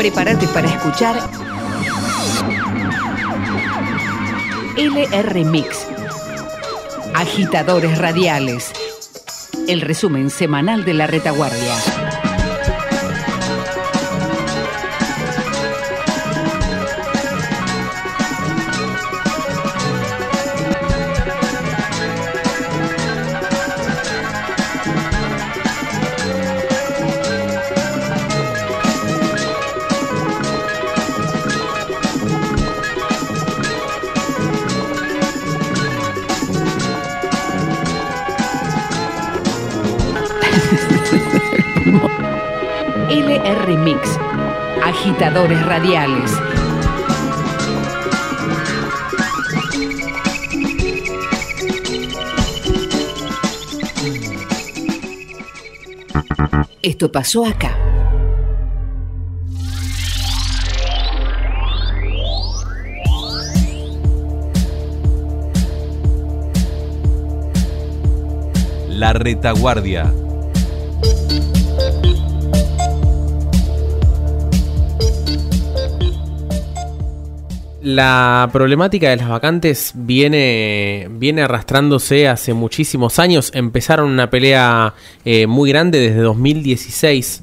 Prepárate para escuchar LR Mix, Agitadores Radiales, el resumen semanal de la retaguardia. LR Mix, Agitadores Radiales. Esto pasó acá. La retaguardia. La problemática de las vacantes viene arrastrándose hace muchísimos años. Empezaron una pelea muy grande desde 2016,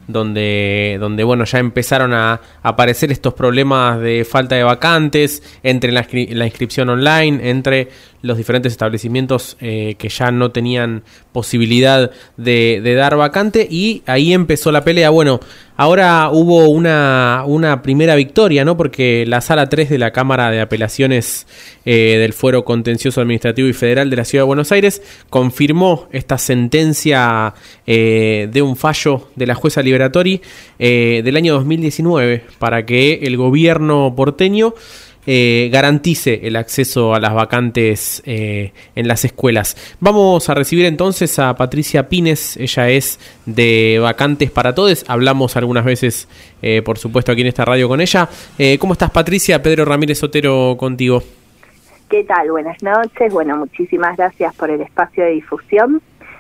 donde bueno, ya empezaron a aparecer estos problemas de falta de vacantes, entre la inscripción online, entre los diferentes establecimientos que ya no tenían posibilidad de dar vacante, y ahí empezó la pelea. Bueno, ahora hubo una primera victoria, ¿no? Porque la Sala 3 de la Cámara de Apelaciones del Fuero Contencioso Administrativo y Federal de la Ciudad de Buenos Aires confirmó esta sentencia de un fallo de la jueza Liberatori del año 2019 para que el gobierno porteño garantice el acceso a las vacantes en las escuelas. Vamos a recibir entonces a Patricia Pines. Ella es de Vacantes para Todes. Hablamos algunas veces, por supuesto, aquí en esta radio con ella. ¿Cómo estás, Patricia? Pedro Ramírez Otero contigo. ¿Qué tal? Buenas noches. Bueno, muchísimas gracias por el espacio de difusión.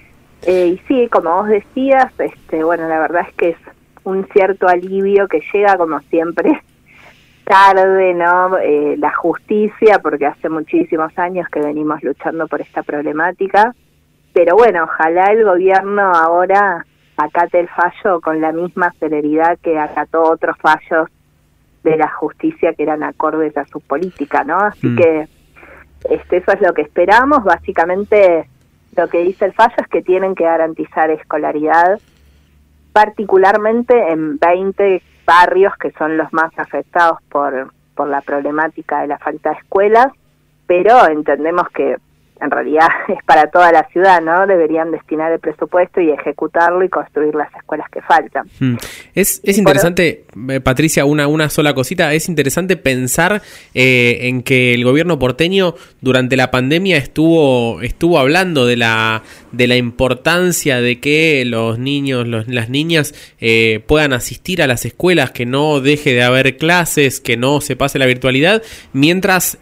Y sí, como vos decías, bueno, la verdad es que es un cierto alivio que llega, como siempre, tarde, ¿no? La justicia, porque hace muchísimos años que venimos luchando por esta problemática, pero bueno, ojalá el gobierno ahora acate el fallo con la misma celeridad que acató otros fallos de la justicia que eran acordes a su política, ¿no? Así que eso es lo que esperamos. Básicamente lo que dice el fallo es que tienen que garantizar escolaridad, particularmente en 20 barrios que son los más afectados por la problemática de la falta de escuelas, pero entendemos que en realidad es para toda la ciudad, ¿no? Deberían destinar el presupuesto y ejecutarlo y construir las escuelas que faltan. Es interesante, Patricia, una sola cosita. Es interesante pensar en que el gobierno porteño durante la pandemia estuvo hablando de la importancia de que los niños, las niñas puedan asistir a las escuelas, que no deje de haber clases, que no se pase la virtualidad, mientras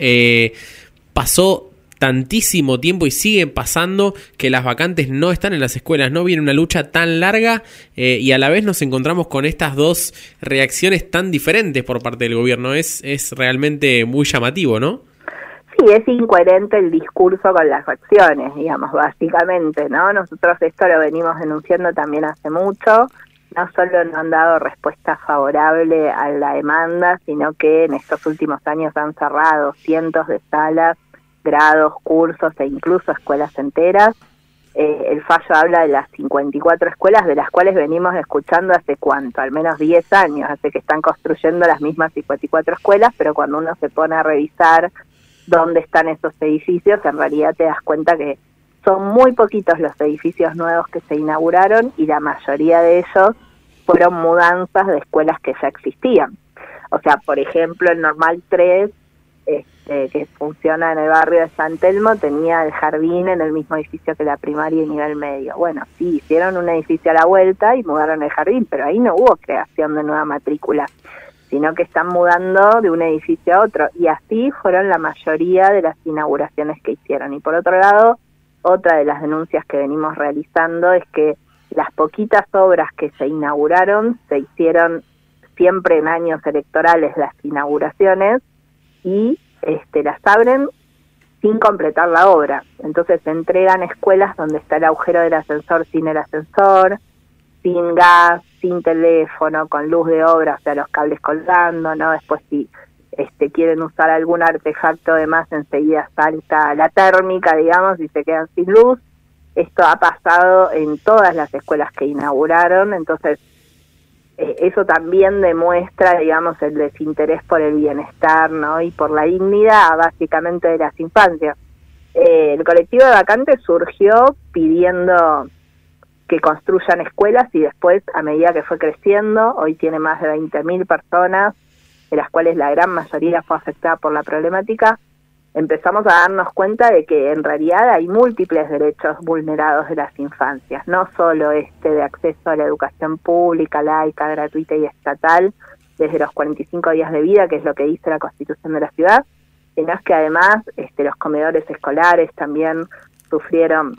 pasó tantísimo tiempo y sigue pasando que las vacantes no están en las escuelas. No viene una lucha tan larga y a la vez nos encontramos con estas dos reacciones tan diferentes por parte del gobierno. Es realmente muy llamativo, ¿no? Sí, es incoherente el discurso con las acciones, digamos, básicamente, ¿no? Nosotros esto lo venimos denunciando también hace mucho. No solo no han dado respuesta favorable a la demanda, sino que en estos últimos años han cerrado cientos de salas, grados, cursos e incluso escuelas enteras. El fallo habla de las 54 escuelas, de las cuales venimos escuchando hace cuánto, al menos 10 años, hace que están construyendo las mismas 54 escuelas, pero cuando uno se pone a revisar dónde están esos edificios, en realidad te das cuenta que son muy poquitos los edificios nuevos que se inauguraron y la mayoría de ellos fueron mudanzas de escuelas que ya existían. O sea, por ejemplo, el Normal 3, que funciona en el barrio de San Telmo, tenía el jardín en el mismo edificio que la primaria y nivel medio. Bueno, sí, hicieron un edificio a la vuelta y mudaron el jardín, pero ahí no hubo creación de nueva matrícula, sino que están mudando de un edificio a otro, y así fueron la mayoría de las inauguraciones que hicieron. Y por otro lado, otra de las denuncias que venimos realizando es que las poquitas obras que se inauguraron se hicieron siempre en años electorales las inauguraciones, y las abren sin completar la obra. Entonces se entregan escuelas donde está el agujero del ascensor sin el ascensor, sin gas, sin teléfono, con luz de obra, o sea, los cables colgando, ¿no? Después si quieren usar algún artefacto de más, enseguida salta la térmica, digamos, y se quedan sin luz. Esto ha pasado en todas las escuelas que inauguraron, entonces eso también demuestra, digamos, el desinterés por el bienestar, ¿no? Y por la dignidad, básicamente, de las infancias. El colectivo de vacantes surgió pidiendo que construyan escuelas, y después, a medida que fue creciendo, hoy tiene más de 20.000 personas, de las cuales la gran mayoría fue afectada por la problemática. Empezamos a darnos cuenta de que en realidad hay múltiples derechos vulnerados de las infancias, no solo de acceso a la educación pública, laica, gratuita y estatal, desde los 45 días de vida, que es lo que dice la Constitución de la ciudad, sino es que además los comedores escolares también sufrieron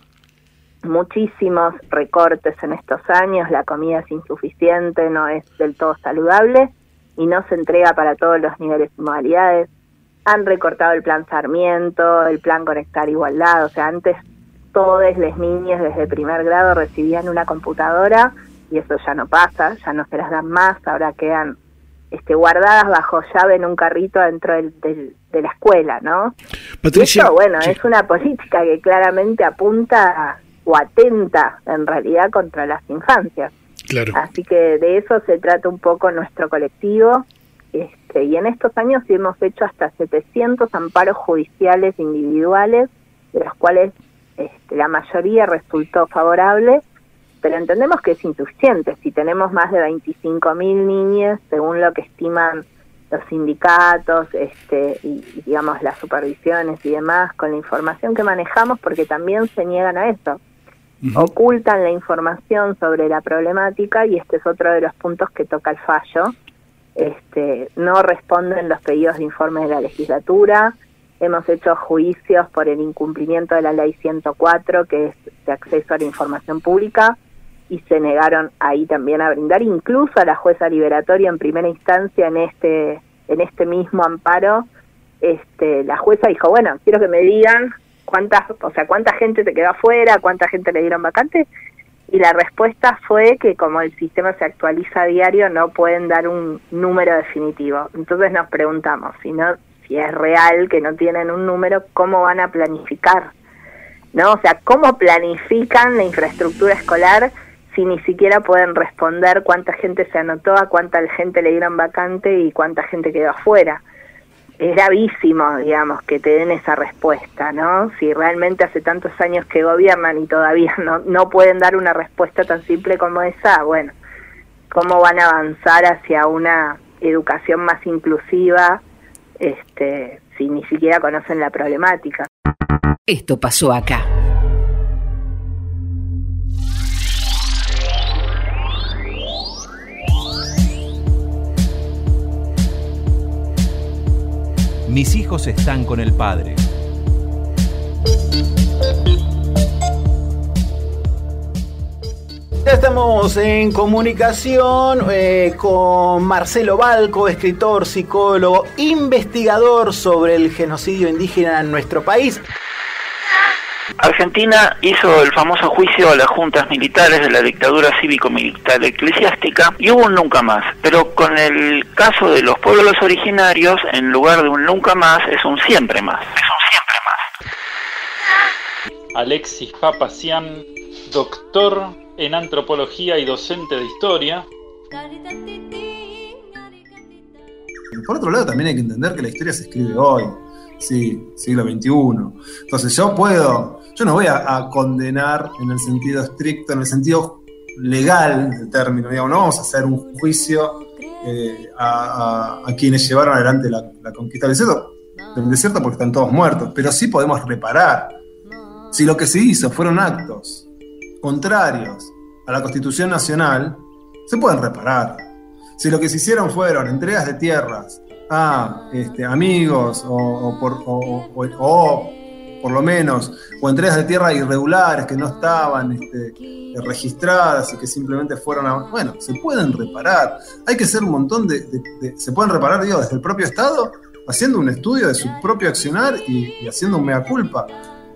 muchísimos recortes en estos años, la comida es insuficiente, no es del todo saludable y no se entrega para todos los niveles y modalidades. Han recortado el plan Sarmiento, el plan Conectar Igualdad, o sea, antes todas las niñas desde primer grado recibían una computadora y eso ya no pasa, ya no se las dan más, ahora quedan guardadas bajo llave en un carrito dentro de la escuela, ¿no? Patricia, y esto, bueno, sí, es una política que claramente apunta o atenta en realidad contra las infancias. Claro. Así que de eso se trata un poco nuestro colectivo. Y en estos años hemos hecho hasta 700 amparos judiciales individuales, de los cuales la mayoría resultó favorable, pero entendemos que es insuficiente. Si tenemos más de 25.000 niñas, según lo que estiman los sindicatos, y digamos las supervisiones y demás, con la información que manejamos, porque también se niegan a eso. Ocultan la información sobre la problemática, y este es otro de los puntos que toca el fallo. No responden los pedidos de informe de la legislatura. Hemos hecho juicios por el incumplimiento de la ley 104, que es de acceso a la información pública, y se negaron ahí también a brindar, incluso a la jueza liberatoria en primera instancia en este mismo amparo. La jueza dijo, bueno, quiero que me digan cuánta gente te quedó afuera, cuánta gente le dieron vacante. Y la respuesta fue que como el sistema se actualiza a diario, no pueden dar un número definitivo. Entonces nos preguntamos, si es real que no tienen un número, ¿cómo van a planificar? ¿No? O sea, ¿cómo planifican la infraestructura escolar si ni siquiera pueden responder cuánta gente se anotó, a cuánta gente le dieron vacante y cuánta gente quedó afuera? Es gravísimo, digamos, que te den esa respuesta, ¿no? Si realmente hace tantos años que gobiernan y todavía no pueden dar una respuesta tan simple como esa, bueno, ¿cómo van a avanzar hacia una educación más inclusiva si ni siquiera conocen la problemática? Esto pasó acá. Mis hijos están con el padre. Ya estamos en comunicación con Marcelo Balco, escritor, psicólogo, investigador sobre el genocidio indígena en nuestro país. Argentina hizo el famoso juicio a las juntas militares de la dictadura cívico-militar eclesiástica y hubo un nunca más, pero con el caso de los pueblos originarios, en lugar de un nunca más, es un siempre más. Alexis Papacián, doctor en antropología y docente de historia. Por otro lado, también hay que entender que la historia se escribe hoy. Sí, siglo XXI. Entonces yo no voy a condenar en el sentido estricto, en el sentido legal del término, digamos, no vamos a hacer un juicio a quienes llevaron adelante la conquista del desierto porque están todos muertos, pero sí podemos reparar. Si lo que se hizo fueron actos contrarios a la Constitución Nacional, se pueden reparar. Si lo que se hicieron fueron entregas de tierras a amigos o por lo menos, o entregas de tierra irregulares que no estaban registradas y que simplemente fueron bueno, se pueden reparar. Hay que hacer un montón se pueden reparar, digo, desde el propio Estado, haciendo un estudio de su propio accionar y haciendo un mea culpa.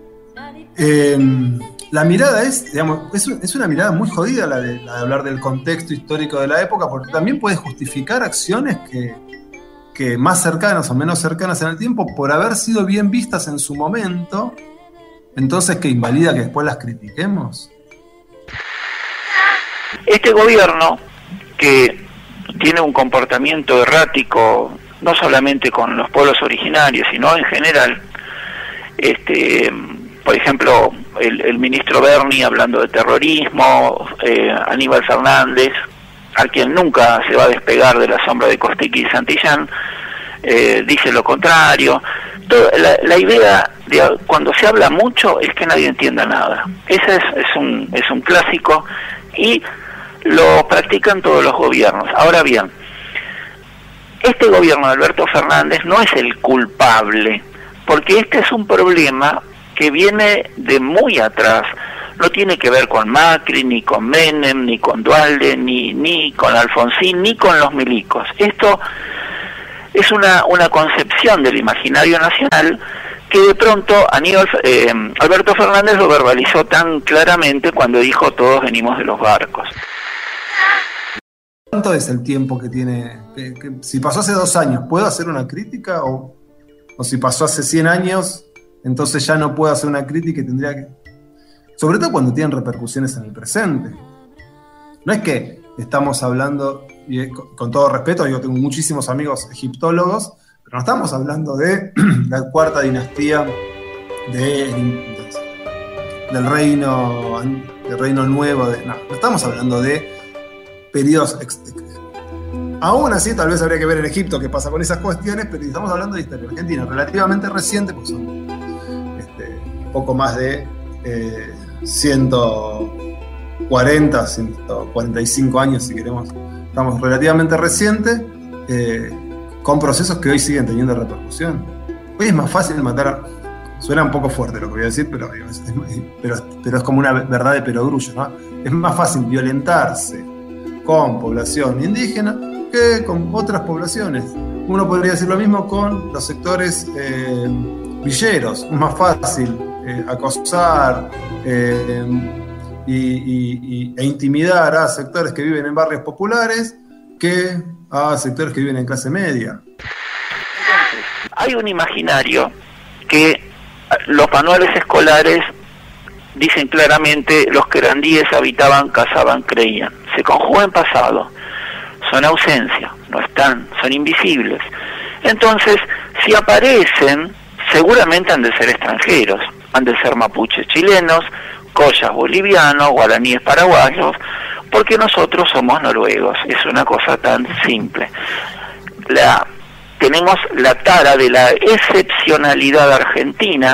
La mirada es una mirada muy jodida la de hablar del contexto histórico de la época, porque también puede justificar acciones que más cercanas o menos cercanas en el tiempo, por haber sido bien vistas en su momento, entonces que invalida que después las critiquemos. Este gobierno, que tiene un comportamiento errático, no solamente con los pueblos originarios, sino en general, por ejemplo, el ministro Berni hablando de terrorismo, Aníbal Fernández, a quien nunca se va a despegar de la sombra de Costequi y Santillán, dice lo contrario. La idea de cuando se habla mucho es que nadie entienda nada. Ese es un clásico y lo practican todos los gobiernos. Ahora bien, este gobierno de Alberto Fernández no es el culpable, porque este es un problema que viene de muy atrás. No tiene que ver con Macri, ni con Menem, ni con Duhalde, ni con Alfonsín, ni con los milicos. Esto es una concepción del imaginario nacional que de pronto Alberto Fernández lo verbalizó tan claramente cuando dijo todos venimos de los barcos. ¿Cuánto es el tiempo que tiene? Si pasó hace 2 años, ¿puedo hacer una crítica? ¿O si pasó hace 100 años, entonces ya no puedo hacer una crítica y tendría que...? Sobre todo cuando tienen repercusiones en el presente. No es que estamos hablando, y con todo respeto, yo tengo muchísimos amigos egiptólogos, pero no estamos hablando de la cuarta dinastía del reino nuevo. No estamos hablando de periodos... Aún así, tal vez habría que ver en Egipto qué pasa con esas cuestiones, pero estamos hablando de historia argentina relativamente reciente, pues son poco más de 140, 145 años, si queremos. Estamos relativamente recientes, con procesos que hoy siguen teniendo repercusión. Hoy es más fácil matar, suena un poco fuerte lo que voy a decir, pero es como una verdad de perogrullo, ¿no? Es más fácil violentarse con población indígena que con otras poblaciones. Uno podría decir lo mismo con los sectores villeros. Es más fácil acosar e intimidar a sectores que viven en barrios populares que a sectores que viven en clase media. Hay un imaginario que los manuales escolares dicen claramente: los querandíes habitaban, cazaban, creían. Se conjuga en pasado, son ausencia, no están, son invisibles. Entonces, si aparecen, seguramente han de ser extranjeros, han de ser mapuches chilenos, collas bolivianos, guaraníes paraguayos, porque nosotros somos noruegos. Es una cosa tan simple. Tenemos la tara de la excepcionalidad argentina.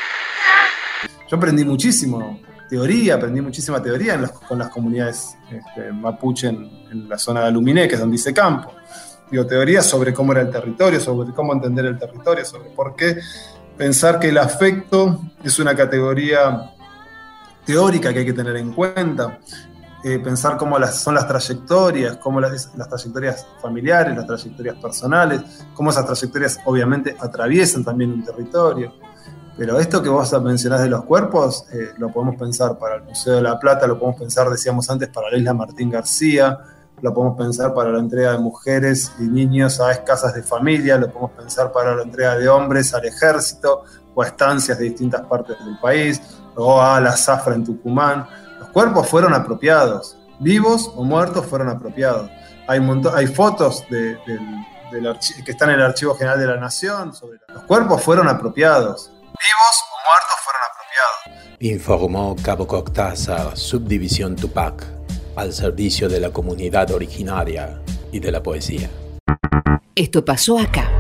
Yo aprendí muchísima teoría con las comunidades mapuche en la zona de Aluminé, que es donde hice campo. Digo, teoría sobre cómo era el territorio, sobre cómo entender el territorio, sobre por qué pensar que el afecto es una categoría teórica que hay que tener en cuenta, pensar cómo son las trayectorias, cómo las trayectorias familiares, las trayectorias personales, cómo esas trayectorias obviamente atraviesan también un territorio. Pero esto que vos mencionás de los cuerpos, lo podemos pensar para el Museo de la Plata, lo podemos pensar, decíamos antes, para la Isla Martín García, lo podemos pensar para la entrega de mujeres y niños a casas de familia, lo podemos pensar para la entrega de hombres al ejército o a estancias de distintas partes del país, o a la zafra en Tucumán. Los cuerpos fueron apropiados, vivos o muertos fueron apropiados. Hay fotos que están en el Archivo General de la Nación sobre los cuerpos fueron apropiados. Vivos o muertos fueron apropiados. Informó Cabo Coctaza, Subdivisión Tupac, al servicio de la comunidad originaria y de la poesía. Esto pasó acá.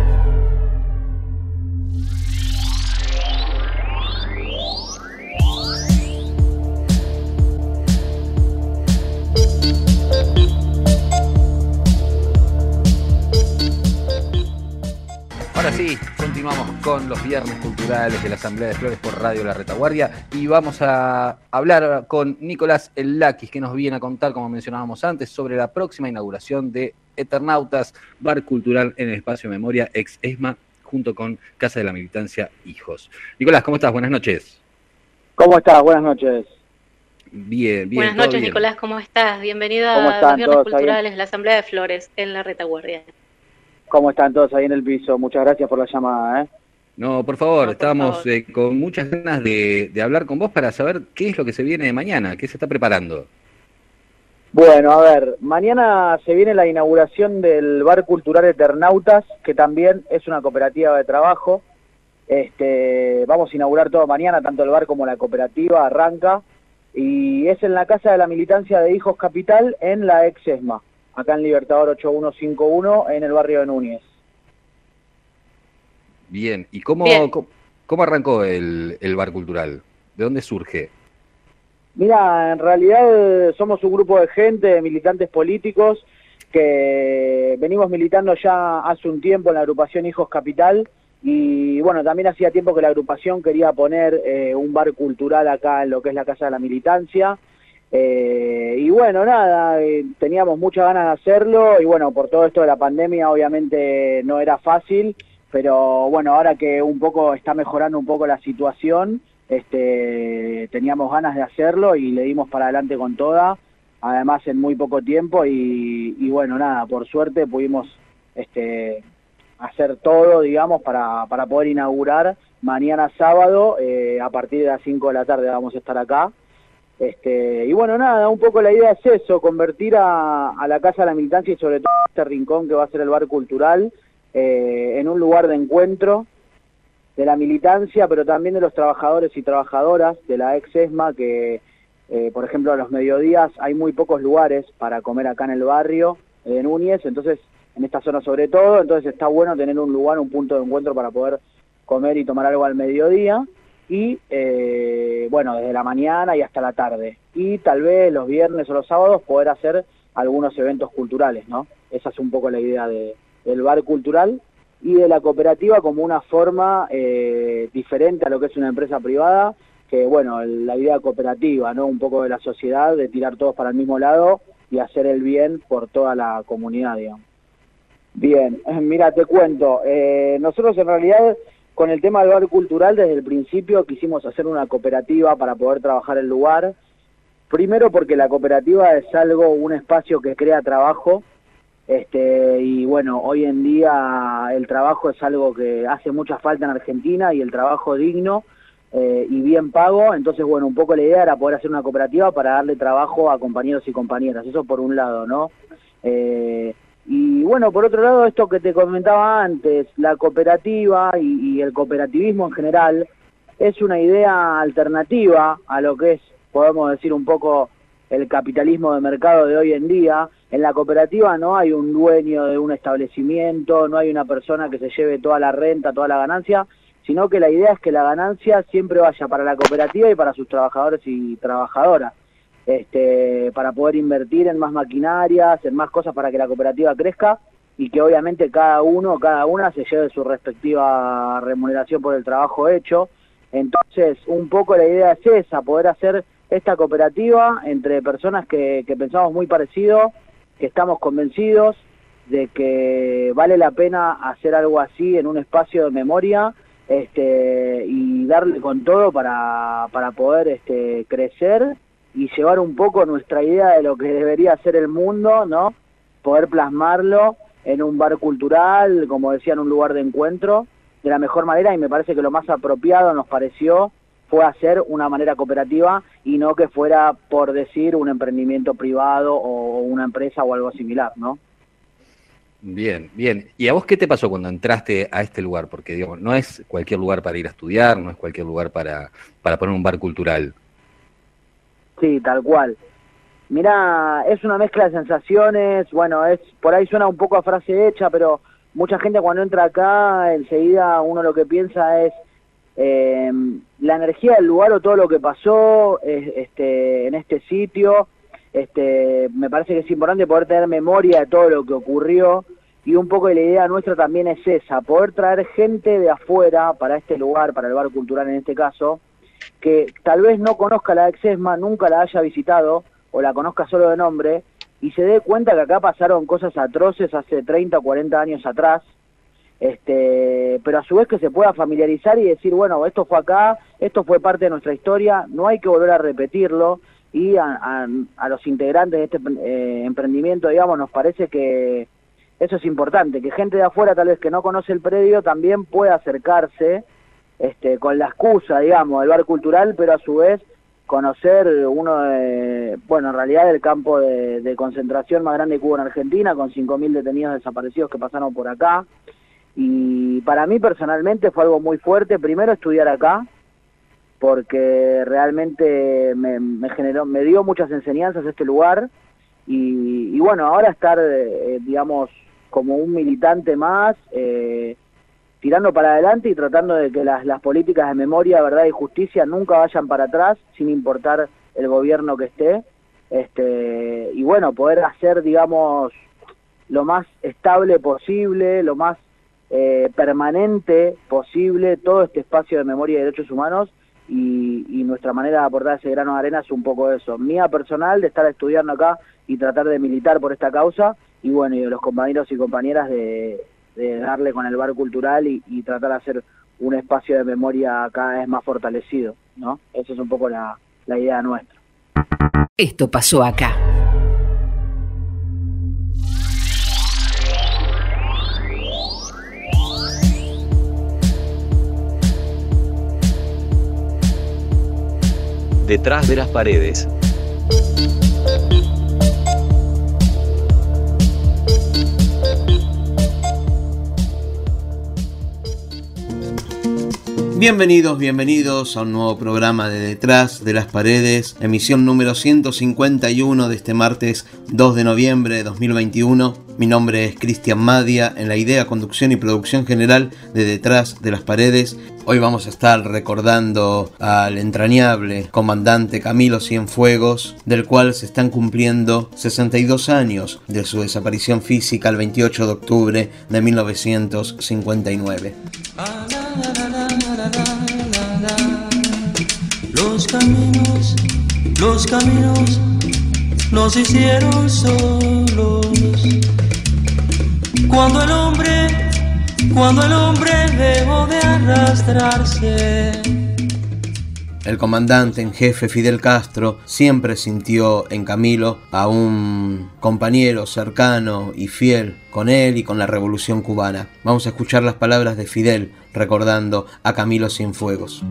Ahora sí, continuamos continuamos con los viernes culturales de la Asamblea de Flores por Radio La Retaguardia y vamos a hablar con Nicolás Ellakis, que nos viene a contar, como mencionábamos antes, sobre la próxima inauguración de Eternautas, bar cultural en el espacio de memoria ex ESMA, junto con Casa de la Militancia Hijos. Nicolás, ¿cómo estás? Buenas noches. ¿Cómo estás? Buenas noches. Bien. Buenas noches, bien. Nicolás, ¿cómo estás? Bienvenido a ¿Cómo los están viernes todos culturales ahí? de la Asamblea de Flores en La Retaguardia. ¿Cómo están todos ahí en el piso? Muchas gracias por la llamada, ¿eh? No, por favor, No, por estábamos favor. con muchas ganas de hablar con vos para saber qué es lo que se viene de mañana, qué se está preparando. Bueno, a ver, mañana se viene la inauguración del Bar Cultural Eternautas, que también es una cooperativa de trabajo. Vamos a inaugurar todo mañana, tanto el bar como la cooperativa arranca, y es en la Casa de la Militancia de Hijos Capital, en la ex ESMA, acá en Libertador 8151, en el barrio de Núñez. Bien, ¿y cómo arrancó el bar cultural? ¿De dónde surge? Mira, en realidad somos un grupo de gente, de militantes políticos, que venimos militando ya hace un tiempo en la agrupación Hijos Capital, y bueno, también hacía tiempo que la agrupación quería poner un bar cultural acá en lo que es la Casa de la Militancia, y bueno, nada, teníamos muchas ganas de hacerlo, y bueno, por todo esto de la pandemia obviamente no era fácil, pero bueno, ahora que un poco está mejorando un poco la situación, teníamos ganas de hacerlo y le dimos para adelante con toda, además en muy poco tiempo, y bueno, nada, por suerte pudimos hacer todo, digamos, para poder inaugurar mañana sábado, a partir de las 5 de la tarde vamos a estar acá. Y bueno, nada, un poco la idea es eso, convertir a la Casa de la Militancia y sobre todo este rincón que va a ser el bar cultural en un lugar de encuentro de la militancia, pero también de los trabajadores y trabajadoras de la ex ESMA, que por ejemplo a los mediodías hay muy pocos lugares para comer acá en el barrio de Núñez, entonces en esta zona sobre todo, entonces está bueno tener un lugar, un punto de encuentro para poder comer y tomar algo al mediodía, y bueno, desde la mañana y hasta la tarde, y tal vez los viernes o los sábados poder hacer algunos eventos culturales, ¿no? Esa es un poco la idea del bar cultural y de la cooperativa como una forma diferente a lo que es una empresa privada, que bueno, la idea cooperativa, ¿no? Un poco de la sociedad, de tirar todos para el mismo lado y hacer el bien por toda la comunidad, digamos. Bien, mira, te cuento, nosotros en realidad con el tema del bar cultural desde el principio quisimos hacer una cooperativa para poder trabajar el lugar, primero porque la cooperativa es un espacio que crea trabajo, y bueno, hoy en día el trabajo es algo que hace mucha falta en Argentina, y el trabajo digno y bien pago, entonces bueno, un poco la idea era poder hacer una cooperativa para darle trabajo a compañeros y compañeras, eso por un lado, ¿no? Y bueno, por otro lado, esto que te comentaba antes, la cooperativa y el cooperativismo en general es una idea alternativa a lo que es, podemos decir, un poco el capitalismo de mercado de hoy en día. En la cooperativa no hay un dueño de un establecimiento, no hay una persona que se lleve toda la renta, toda la ganancia, sino que la idea es que la ganancia siempre vaya para la cooperativa y para sus trabajadores y trabajadoras. Para poder invertir en más maquinarias, en más cosas para que la cooperativa crezca y que obviamente cada una se lleve su respectiva remuneración por el trabajo hecho. Entonces, un poco la idea es esa, poder hacer esta cooperativa entre personas que pensamos muy parecido, que estamos convencidos de que vale la pena hacer algo así en un espacio de memoria, y darle con todo para poder crecer y llevar un poco nuestra idea de lo que debería ser el mundo, ¿no? Poder plasmarlo en un bar cultural, como decía, en un lugar de encuentro, de la mejor manera, y me parece que lo más apropiado nos pareció fue hacer una manera cooperativa y no que fuera, por decir, un emprendimiento privado o una empresa o algo similar, ¿no? Bien, bien. ¿Y a vos qué te pasó cuando entraste a este lugar? Porque, digamos, no es cualquier lugar para ir a estudiar, no es cualquier lugar para poner un bar cultural. Sí, tal cual. Mirá, es una mezcla de sensaciones, bueno, por ahí suena un poco a frase hecha, pero mucha gente cuando entra acá, enseguida uno lo que piensa es la energía del lugar o todo lo que pasó en este sitio. Me parece que es importante poder tener memoria de todo lo que ocurrió, y un poco la idea nuestra también es esa, poder traer gente de afuera para este lugar, para el Bar Cultural en este caso, que tal vez no conozca la Exesma, nunca la haya visitado, o la conozca solo de nombre, y se dé cuenta que acá pasaron cosas atroces hace 30 o 40 años atrás, pero a su vez que se pueda familiarizar y decir, bueno, esto fue acá, esto fue parte de nuestra historia, no hay que volver a repetirlo, y a los integrantes de este emprendimiento, digamos, nos parece que eso es importante, que gente de afuera tal vez que no conoce el predio también pueda acercarse con la excusa, digamos, del Bar Cultural, pero a su vez conocer en realidad el campo de concentración más grande que hubo en Argentina, con 5.000 detenidos desaparecidos que pasaron por acá. Y para mí personalmente fue algo muy fuerte, primero estudiar acá, porque realmente me dio muchas enseñanzas este lugar, y bueno, ahora estar, digamos, como un militante más, tirando para adelante y tratando de que las políticas de memoria, verdad y justicia nunca vayan para atrás, sin importar el gobierno que esté, y bueno, poder hacer, digamos, lo más estable posible, lo más permanente posible todo este espacio de memoria y derechos humanos, y nuestra manera de aportar ese grano de arena es un poco eso, mía personal, de estar estudiando acá y tratar de militar por esta causa, y bueno, y de los compañeros y compañeras de darle con el Bar Cultural y tratar de hacer un espacio de memoria cada vez más fortalecido, ¿no? Esa es un poco la idea nuestra. Esto pasó acá. Detrás de las paredes. Bienvenidos a un nuevo programa de Detrás de las Paredes, emisión número 151 de este martes 2 de noviembre de 2021. Mi nombre es Cristian Madia, en la idea, conducción y producción general de Detrás de las Paredes. Hoy vamos a estar recordando al entrañable comandante Camilo Cienfuegos, del cual se están cumpliendo 62 años de su desaparición física el 28 de octubre de 1959. Los caminos nos hicieron solos. Cuando el hombre dejó de arrastrarse. El comandante en jefe Fidel Castro siempre sintió en Camilo a un compañero cercano y fiel con él y con la Revolución Cubana. Vamos a escuchar las palabras de Fidel recordando a Camilo Cienfuegos.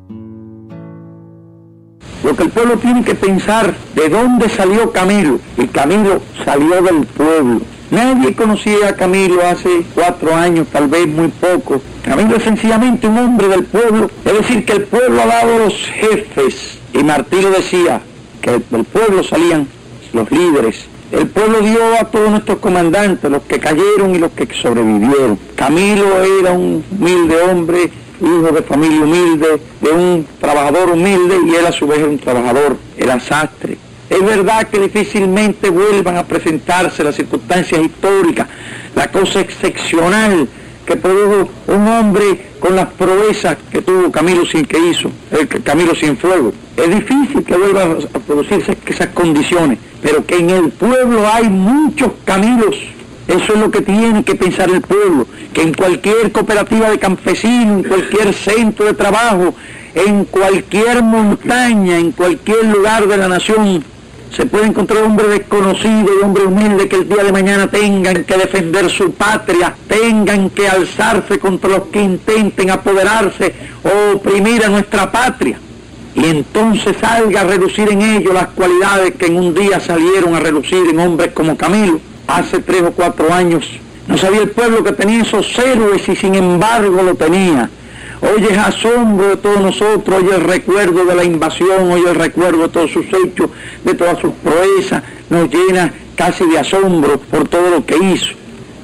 Lo que el pueblo tiene que pensar, ¿de dónde salió Camilo? Y Camilo salió del pueblo. Nadie conocía a Camilo hace 4 años, tal vez muy poco. Camilo es sencillamente un hombre del pueblo, es decir, que el pueblo ha dado los jefes. Y Martí lo decía, que del pueblo salían los líderes. El pueblo dio a todos nuestros comandantes, los que cayeron y los que sobrevivieron. Camilo era un humilde hombre, hijo de familia humilde, de un trabajador humilde, y él a su vez era un trabajador, era sastre. Es verdad que difícilmente vuelvan a presentarse las circunstancias históricas, la cosa excepcional que produjo un hombre con las proezas que tuvo Camilo Cienfuegos. Es difícil que vuelvan a producirse esas condiciones, pero que en el pueblo hay muchos Camilos. Eso es lo que tiene que pensar el pueblo, que en cualquier cooperativa de campesinos, en cualquier centro de trabajo, en cualquier montaña, en cualquier lugar de la nación, se puede encontrar hombres desconocidos y hombres humildes que el día de mañana tengan que defender su patria, tengan que alzarse contra los que intenten apoderarse o oprimir a nuestra patria. Y entonces salga a relucir en ellos las cualidades que en un día salieron a relucir en hombres como Camilo. Hace 3 o 4 años no sabía el pueblo que tenía esos héroes y sin embargo lo tenía. Hoy es asombro de todos nosotros, hoy el recuerdo de la invasión, hoy el recuerdo de todos sus hechos, de todas sus proezas, nos llena casi de asombro por todo lo que hizo.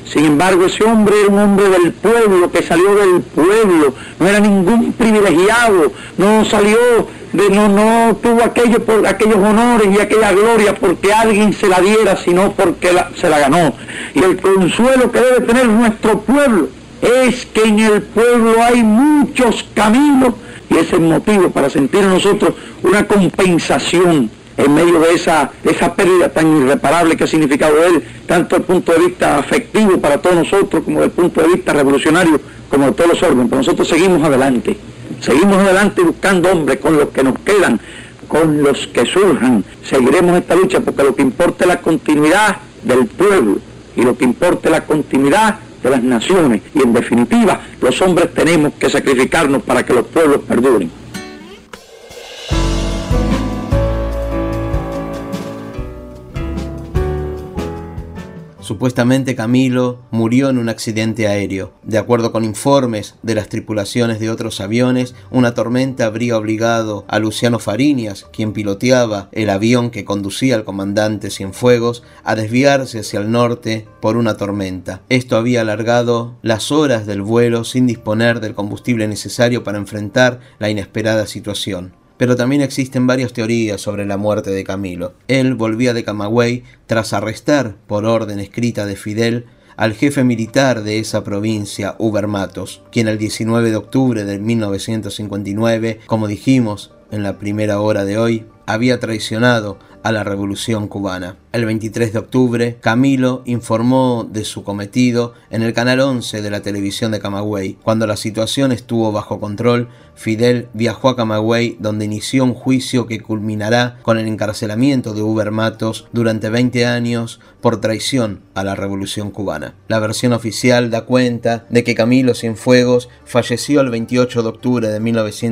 Sin embargo, ese hombre era un hombre del pueblo, que salió del pueblo, no era ningún privilegiado, no salió no tuvo aquellos honores y aquella gloria porque alguien se la diera, sino porque se la ganó. Y el consuelo que debe tener nuestro pueblo es que en el pueblo hay muchos caminos, y ese es el motivo para sentir nosotros una compensación en medio de esa pérdida tan irreparable que ha significado él, tanto desde el punto de vista afectivo para todos nosotros, como desde el punto de vista revolucionario, como de todos los órdenes. Pero nosotros seguimos adelante buscando hombres con los que nos quedan, con los que surjan. Seguiremos esta lucha porque lo que importa es la continuidad del pueblo y lo que importa es la continuidad de las naciones. Y en definitiva, los hombres tenemos que sacrificarnos para que los pueblos perduren. Supuestamente Camilo murió en un accidente aéreo. De acuerdo con informes de las tripulaciones de otros aviones, una tormenta habría obligado a Luciano Fariñas, quien piloteaba el avión que conducía al comandante Cienfuegos, a desviarse hacia el norte por una tormenta. Esto había alargado las horas del vuelo sin disponer del combustible necesario para enfrentar la inesperada situación. Pero también existen varias teorías sobre la muerte de Camilo. Él volvía de Camagüey tras arrestar, por orden escrita de Fidel, al jefe militar de esa provincia, Uber Matos, quien el 19 de octubre de 1959, como dijimos en la primera hora de hoy, había traicionado a la Revolución Cubana. El 23 de octubre, Camilo informó de su cometido en el canal 11 de la televisión de Camagüey. Cuando la situación estuvo bajo control, Fidel viajó a Camagüey, donde inició un juicio que culminará con el encarcelamiento de Uber Matos durante 20 años por traición a la Revolución Cubana. La versión oficial da cuenta de que Camilo Cienfuegos falleció el 28 de octubre de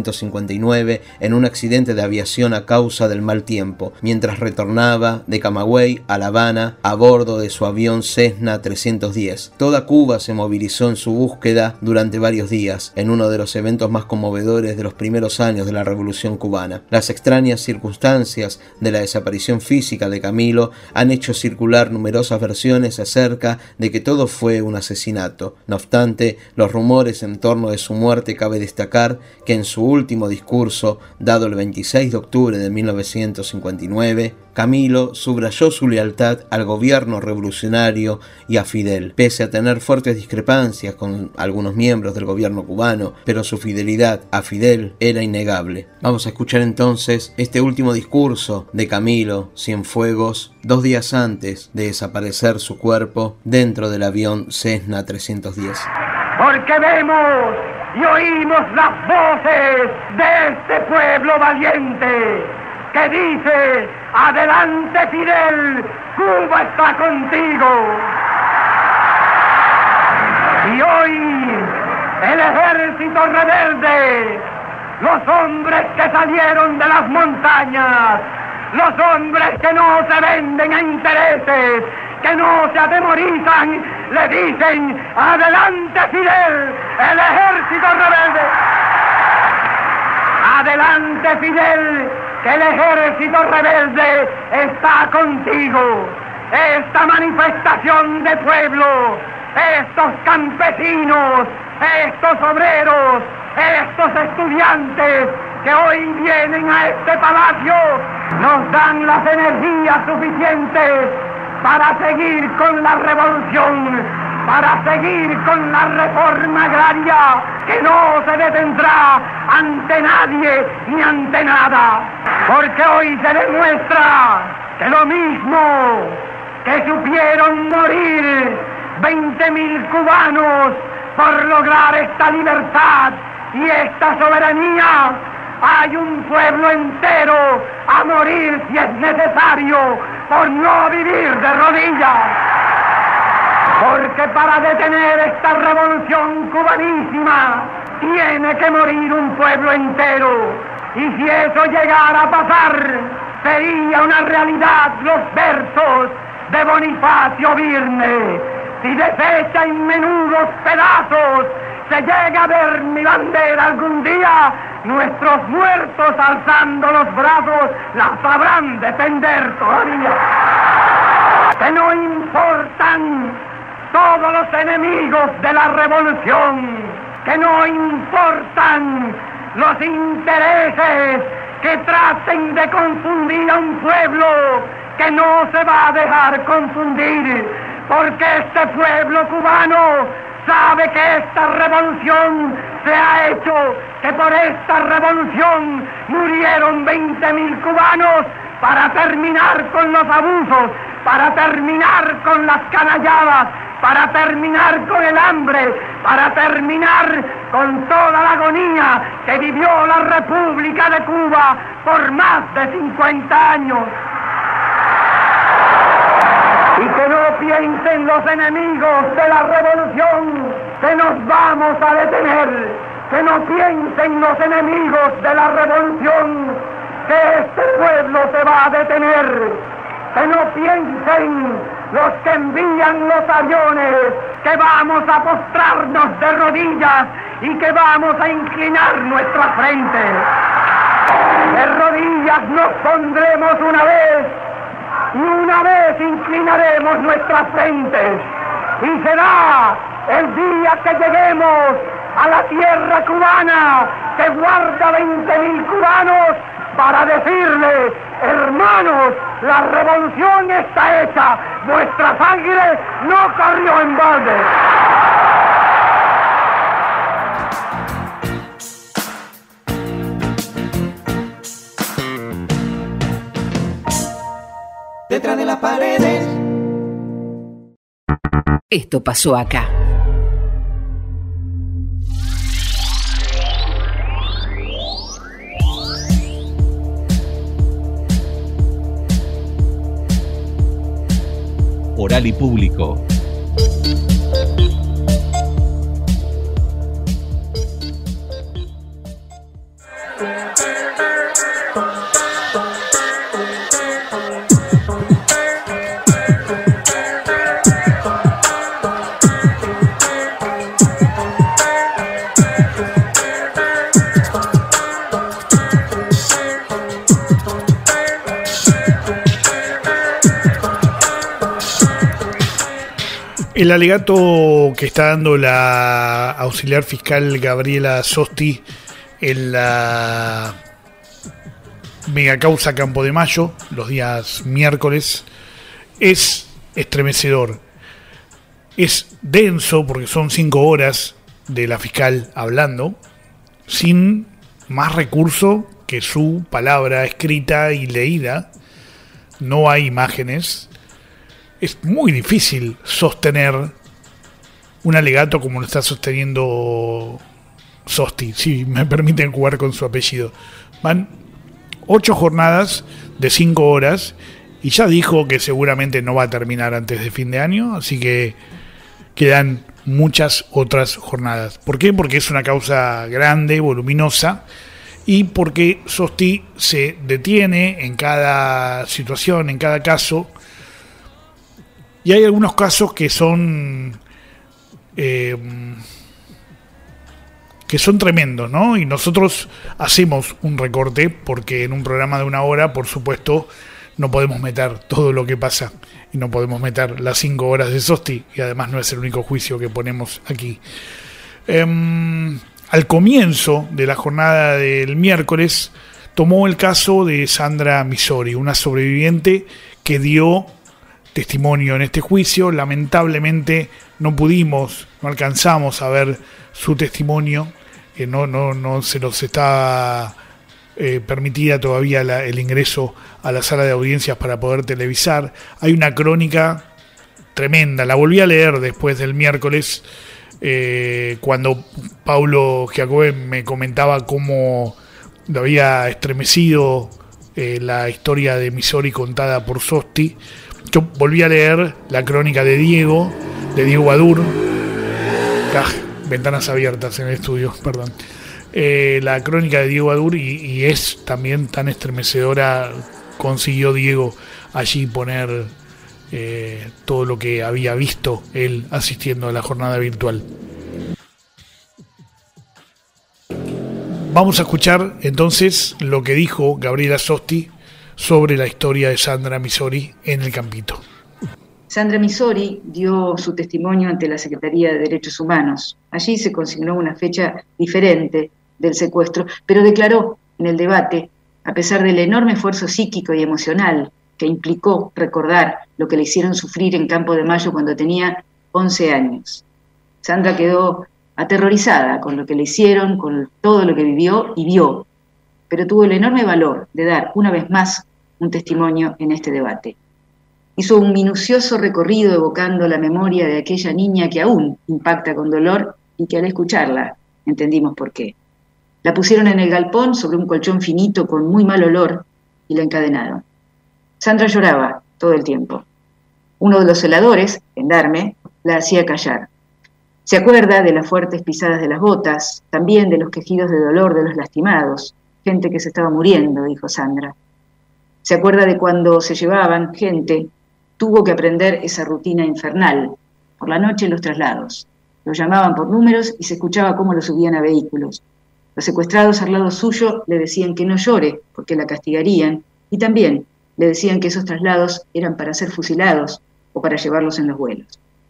1959 en un accidente de aviación a causa del mal tiempo, mientras retornaba de Camagüey a La Habana a bordo de su avión Cessna 310. Toda Cuba se movilizó en su búsqueda durante varios días, en uno de los eventos más conmovedores de los primeros años de la Revolución Cubana. Las extrañas circunstancias de la desaparición física de Camilo han hecho circular numerosas versiones acerca de que todo fue un asesinato. No obstante, los rumores en torno de su muerte, cabe destacar que en su último discurso, dado el 26 de octubre de 1959, Camilo subrayó su lealtad al gobierno revolucionario y a Fidel, pese a tener fuertes discrepancias con algunos miembros del gobierno cubano, pero su fidelidad a Fidel era innegable. Vamos a escuchar entonces este último discurso de Camilo Cienfuegos 2 días antes de desaparecer su cuerpo dentro del avión Cessna 310. Porque vemos y oímos las voces de este pueblo valiente que dice: adelante Fidel, Cuba está contigo. Y hoy el ejército rebelde, los hombres que salieron de las montañas, los hombres que no se venden a intereses, que no se atemorizan, le dicen: adelante Fidel, el ejército rebelde. Adelante Fidel, que el ejército rebelde está contigo. Esta manifestación de pueblo, estos campesinos, estos obreros, estos estudiantes que hoy vienen a este palacio, nos dan las energías suficientes para seguir con la revolución, para seguir con la reforma agraria que no se detendrá ante nadie ni ante nada, porque hoy se demuestra que lo mismo que supieron morir 20.000 cubanos por lograr esta libertad y esta soberanía, hay un pueblo entero a morir si es necesario por no vivir de rodillas. Porque para detener esta revolución cubanísima tiene que morir un pueblo entero. Y si eso llegara a pasar, sería una realidad los versos de Bonifacio Virne. Si deshecha en menudos pedazos se llega a ver mi bandera algún día, nuestros muertos alzando los brazos la sabrán defender todavía. Que no importan todos a los enemigos de la revolución que no importan los intereses que traten de confundir a un pueblo, que no se va a dejar confundir, porque este pueblo cubano sabe que esta revolución se ha hecho, que por esta revolución murieron 20.000 cubanos para terminar con los abusos, para terminar con las canalladas, para terminar con el hambre, para terminar con toda la agonía que vivió la República de Cuba por más de 50 años. Y que no piensen los enemigos de la revolución que nos vamos a detener, que no piensen los enemigos de la revolución que este pueblo se va a detener, que no piensen los que envían los aviones que vamos a postrarnos de rodillas y que vamos a inclinar nuestra frente. De rodillas nos pondremos una vez y una vez inclinaremos nuestras frentes, y será el día que lleguemos a la tierra cubana que guarda 20.000 cubanos para decirle: hermanos, la revolución está hecha, vuestra sangre no corrió en balde. Detrás de las paredes. Esto pasó acá. Oral y público. El alegato que está dando la auxiliar fiscal Gabriela Sosti en la megacausa Campo de Mayo, los días miércoles, es estremecedor. Es denso porque son 5 horas de la fiscal hablando, sin más recurso que su palabra escrita y leída. No hay imágenes. Es muy difícil sostener un alegato como lo está sosteniendo Sosti, si me permiten jugar con su apellido. Van 8 jornadas de 5 horas y ya dijo que seguramente no va a terminar antes de fin de año, así que quedan muchas otras jornadas. ¿Por qué? Porque es una causa grande, voluminosa, y porque Sosti se detiene en cada situación, en cada caso. Y hay algunos casos que son tremendos, ¿no? Y nosotros hacemos un recorte porque en un programa de 1 hora, por supuesto, no podemos meter todo lo que pasa y no podemos meter las 5 horas de Sosti, y además no es el único juicio que ponemos aquí. Al comienzo de la jornada del miércoles tomó el caso de Sandra Misori, una sobreviviente que dio testimonio en este juicio. Lamentablemente no alcanzamos a ver su testimonio, no se nos está permitida todavía el ingreso a la sala de audiencias para poder televisar. Hay una crónica tremenda, la volví a leer después del miércoles, cuando Paulo Giacobbe me comentaba cómo lo había estremecido la historia de Misori contada por Sosti. Yo volví a leer la crónica de Diego Badur. Ventanas abiertas en el estudio, perdón. La crónica de Diego Badur y es también tan estremecedora. Consiguió Diego allí poner todo lo que había visto él asistiendo a la jornada virtual. Vamos a escuchar entonces lo que dijo Gabriela Sosti sobre la historia de Sandra Misori en el Campito. Sandra Misori dio su testimonio ante la Secretaría de Derechos Humanos. Allí se consignó una fecha diferente del secuestro, pero declaró en el debate, a pesar del enorme esfuerzo psíquico y emocional que implicó recordar lo que le hicieron sufrir en Campo de Mayo cuando tenía 11 años. Sandra quedó aterrorizada con lo que le hicieron, con todo lo que vivió y vio, pero tuvo el enorme valor de dar una vez más un testimonio en este debate. Hizo un minucioso recorrido evocando la memoria de aquella niña que aún impacta con dolor y que al escucharla entendimos por qué. La pusieron en el galpón sobre un colchón finito con muy mal olor y la encadenaron. Sandra lloraba todo el tiempo. Uno de los celadores, gendarme, la hacía callar. Se acuerda de las fuertes pisadas de las botas, también de los quejidos de dolor de los lastimados, gente que se estaba muriendo, dijo Sandra. Se acuerda de cuando se llevaban gente, tuvo que aprender esa rutina infernal, por la noche en los traslados. Los llamaban por números y se escuchaba cómo los subían a vehículos. Los secuestrados al lado suyo le decían que no llore, porque la castigarían, y también le decían que esos traslados eran para ser fusilados o para llevarlos en los vuelos.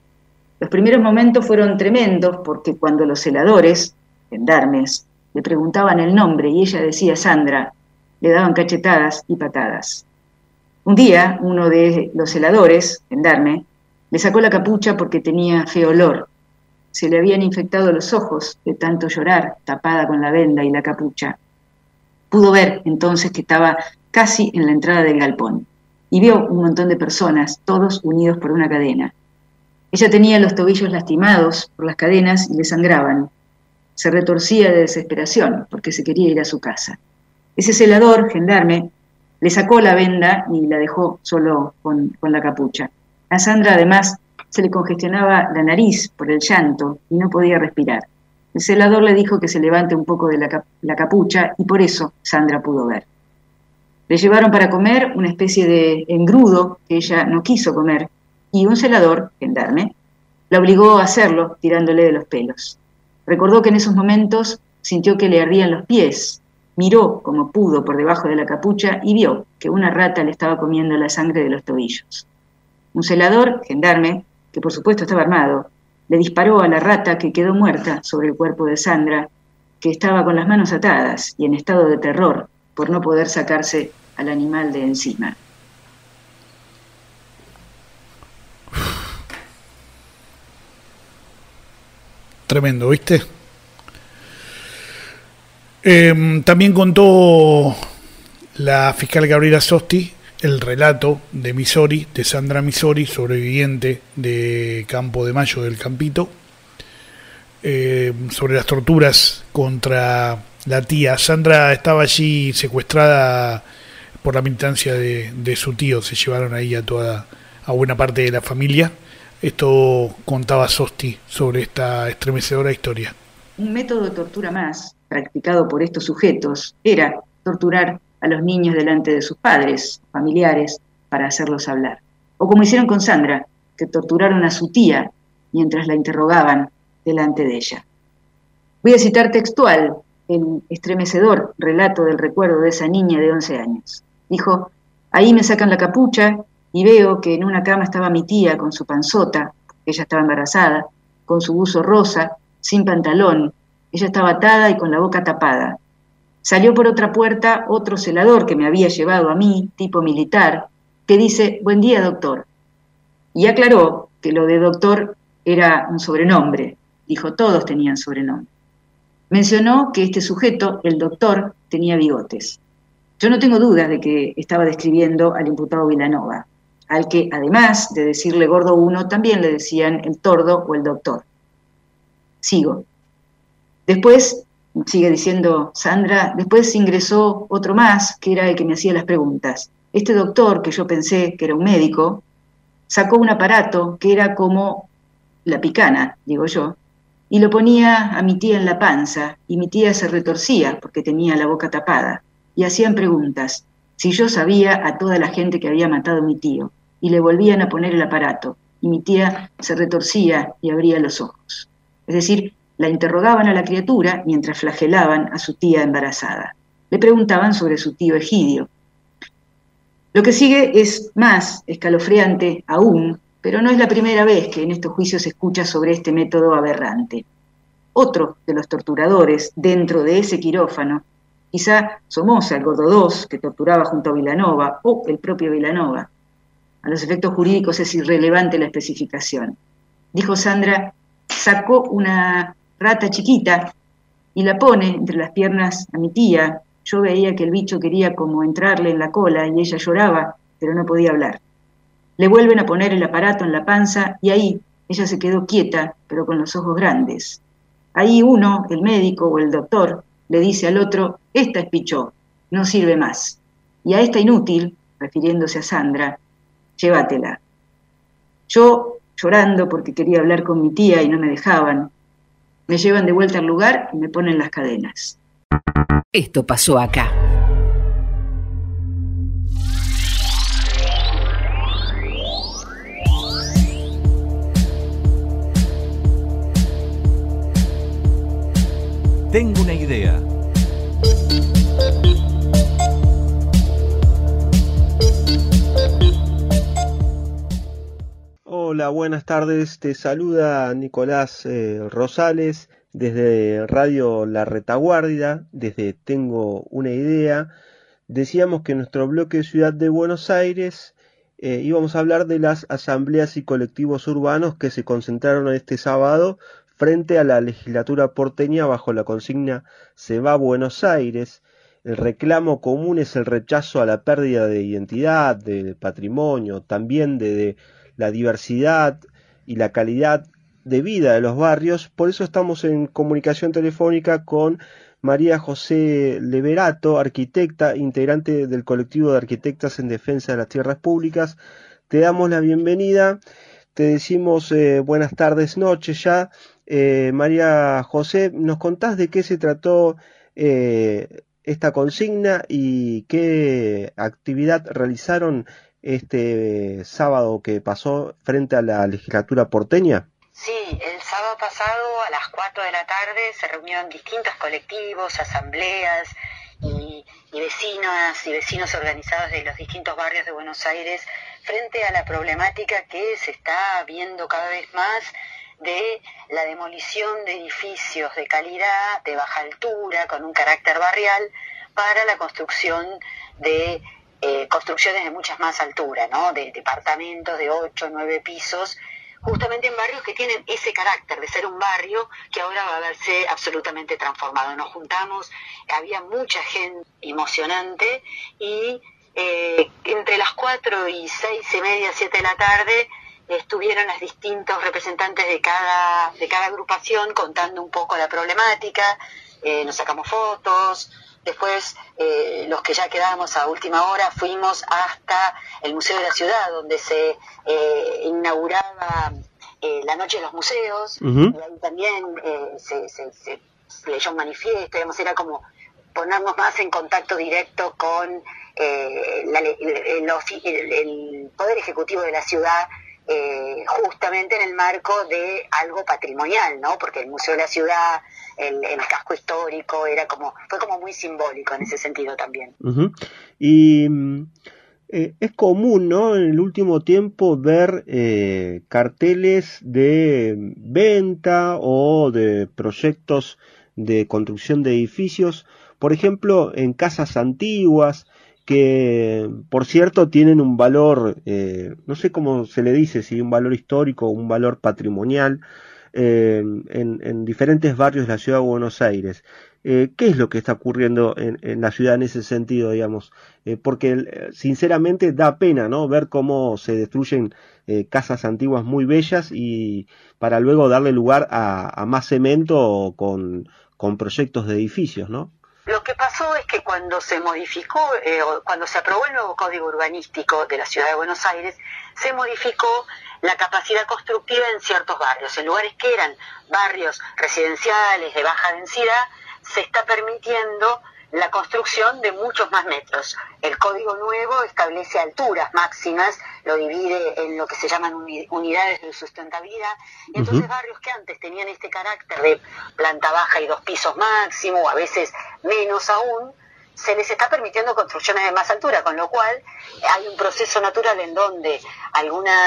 Los primeros momentos fueron tremendos porque cuando los celadores, gendarmes, le preguntaban el nombre y ella decía Sandra, le daban cachetadas y patadas. Un día, uno de los celadores, gendarme, le sacó la capucha porque tenía feo olor. Se le habían infectado los ojos de tanto llorar, tapada con la venda y la capucha. Pudo ver entonces que estaba casi en la entrada del galpón y vio un montón de personas, todos unidos por una cadena. Ella tenía los tobillos lastimados por las cadenas y le sangraban. Se retorcía de desesperación porque se quería ir a su casa. Ese celador, gendarme, le sacó la venda y la dejó solo con la capucha. A Sandra, además, se le congestionaba la nariz por el llanto y no podía respirar. El celador le dijo que se levante un poco de la capucha y por eso Sandra pudo ver. Le llevaron para comer una especie de engrudo que ella no quiso comer y un celador, gendarme, la obligó a hacerlo tirándole de los pelos. Recordó que en esos momentos sintió que le ardían los pies, miró como pudo por debajo de la capucha y vio que una rata le estaba comiendo la sangre de los tobillos. Un celador, gendarme, que por supuesto estaba armado, le disparó a la rata que quedó muerta sobre el cuerpo de Sandra, que estaba con las manos atadas y en estado de terror por no poder sacarse al animal de encima. Tremendo, ¿viste? También contó la fiscal Gabriela Sosti el relato de Misori, de Sandra Misori, sobreviviente de Campo de Mayo del Campito, sobre las torturas contra la tía. Sandra estaba allí secuestrada por la militancia de su tío, se llevaron ahí a buena parte de la familia. Esto contaba Sosti sobre esta estremecedora historia. Un método de tortura más practicado por estos sujetos era torturar a los niños delante de sus padres, familiares, para hacerlos hablar. O como hicieron con Sandra, que torturaron a su tía mientras la interrogaban delante de ella. Voy a citar textual el estremecedor relato del recuerdo de esa niña de 11 años. Dijo, ahí me sacan la capucha y veo que en una cama estaba mi tía con su panzota, ella estaba embarazada, con su buzo rosa, sin pantalón, ella estaba atada y con la boca tapada. Salió por otra puerta otro celador que me había llevado a mí, tipo militar, que dice, buen día, doctor. Y aclaró que lo de doctor era un sobrenombre. Dijo, todos tenían sobrenombre. Mencionó que este sujeto, el doctor, tenía bigotes. Yo no tengo dudas de que estaba describiendo al imputado Vilanova, al que, además de decirle gordo uno, también le decían el tordo o el doctor. Sigo. Después, sigue diciendo Sandra, después ingresó otro más, que era el que me hacía las preguntas. Este doctor, que yo pensé que era un médico, sacó un aparato que era como la picana, digo yo, y lo ponía a mi tía en la panza, y mi tía se retorcía porque tenía la boca tapada, y hacían preguntas, si yo sabía a toda la gente que había matado a mi tío, y le volvían a poner el aparato, y mi tía se retorcía y abría los ojos. Es decir, la interrogaban a la criatura mientras flagelaban a su tía embarazada. Le preguntaban sobre su tío Egidio. Lo que sigue es más escalofriante aún pero no es la primera vez que en estos juicios se escucha sobre este método aberrante. Otro de los torturadores dentro de ese quirófano, quizá Somoza, el Gordo II, que torturaba junto a Vilanova, o el propio Vilanova. A los efectos jurídicos es irrelevante la especificación. Dijo Sandra, sacó una rata chiquita y la pone entre las piernas a mi tía. Yo veía que el bicho quería como entrarle en la cola y ella lloraba, pero no podía hablar. Le vuelven a poner el aparato en la panza y ahí ella se quedó quieta, pero con los ojos grandes. Ahí uno, el médico o el doctor, le dice al otro, esta es Pichó, no sirve más. Y a esta inútil, refiriéndose a Sandra, llévatela. Yo, llorando porque quería hablar con mi tía y no me dejaban, me llevan de vuelta al lugar y me ponen las cadenas. Esto pasó acá. Tengo una idea. Hola, buenas tardes. Te saluda Nicolás Rosales desde Radio La Retaguardia, desde Tengo una Idea. Decíamos que en nuestro bloque Ciudad de Buenos Aires íbamos a hablar de las asambleas y colectivos urbanos que se concentraron este sábado frente a la legislatura porteña bajo la consigna Se va a Buenos Aires. El reclamo común es el rechazo a la pérdida de identidad, del patrimonio, también de la diversidad y la calidad de vida de los barrios. Por eso estamos en comunicación telefónica con María José Leverato, arquitecta, integrante del colectivo de arquitectas en defensa de las tierras públicas. Te damos la bienvenida, te decimos buenas tardes, noches ya. María José, ¿nos contás de qué se trató esta consigna y qué actividad realizaron este sábado que pasó frente a la legislatura porteña? Sí, el sábado pasado a las 4 de la tarde se reunieron distintos colectivos, asambleas y vecinas y vecinos organizados de los distintos barrios de Buenos Aires frente a la problemática que se está viendo cada vez más de la demolición de edificios de calidad, de baja altura, con un carácter barrial, para la construcción de construcciones de muchas más altura, ¿no? De departamentos de 8 o 9 pisos, justamente en barrios que tienen ese carácter de ser un barrio que ahora va a verse absolutamente transformado. Nos juntamos, había mucha gente emocionante y entre las 4 y 6 y media, 7 de la tarde, estuvieron los distintos representantes de cada agrupación contando un poco la problemática, nos sacamos fotos. Después, los que ya quedamos a última hora, fuimos hasta el Museo de la Ciudad, donde se inauguraba la Noche de los Museos, y ahí también se leyó un manifiesto, digamos, era como ponernos más en contacto directo con el Poder Ejecutivo de la ciudad, justamente en el marco de algo patrimonial, ¿no? Porque el Museo de la Ciudad, el casco histórico, fue como muy simbólico en ese sentido también. Y es común, ¿no?, en el último tiempo ver carteles de venta o de proyectos de construcción de edificios, por ejemplo, en casas antiguas, que por cierto tienen un valor, no sé cómo se le dice, si un valor histórico o un valor patrimonial, en diferentes barrios de la ciudad de Buenos Aires. ¿Qué es lo que está ocurriendo en la ciudad en ese sentido, digamos? Porque sinceramente da pena, ¿no?, ver cómo se destruyen casas antiguas muy bellas y para luego darle lugar a más cemento con proyectos de edificios, ¿no? Lo que pasó es que cuando se modificó, cuando se aprobó el nuevo Código Urbanístico de la Ciudad de Buenos Aires, se modificó la capacidad constructiva en ciertos barrios. En lugares que eran barrios residenciales de baja densidad, se está permitiendo la construcción de muchos más metros. El Código nuevo establece alturas máximas, lo divide en lo que se llaman unidades de sustentabilidad, y entonces barrios que antes tenían este carácter de planta baja y 2 pisos máximo, o a veces menos aún, se les está permitiendo construcciones de más altura, con lo cual hay un proceso natural en donde algunas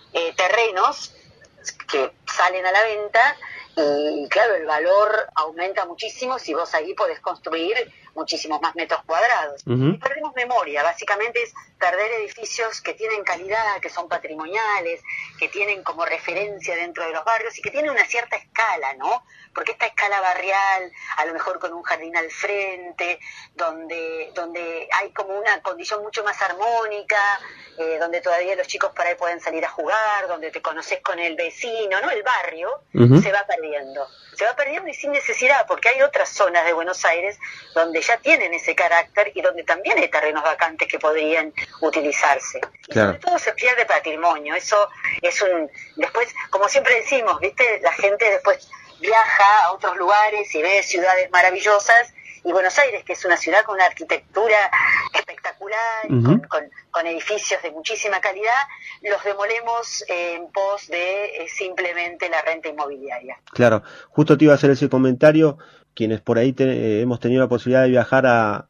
terrenos que salen a la venta y claro, el valor aumenta muchísimo si vos ahí podés construir muchísimos más metros cuadrados. Y perdemos memoria, básicamente es perder edificios que tienen calidad, que son patrimoniales, que tienen como referencia dentro de los barrios y que tienen una cierta escala, ¿no? Porque esta escala barrial, a lo mejor con un jardín al frente, donde hay como una condición mucho más armónica, donde todavía los chicos por ahí pueden salir a jugar, donde te conoces con el vecino, ¿no? El barrio se va perdiendo. Se va perdiendo y sin necesidad, porque hay otras zonas de Buenos Aires donde ya tienen ese carácter y donde también hay terrenos vacantes que podrían utilizarse. Y sobre todo se pierde patrimonio. Eso es después, como siempre decimos, ¿viste? La gente después viaja a otros lugares y ve ciudades maravillosas, y Buenos Aires, que es una ciudad con una arquitectura espectacular, con edificios de muchísima calidad, los demolemos en pos de simplemente la renta inmobiliaria. Claro, justo te iba a hacer ese comentario. Quienes por ahí hemos tenido la posibilidad de viajar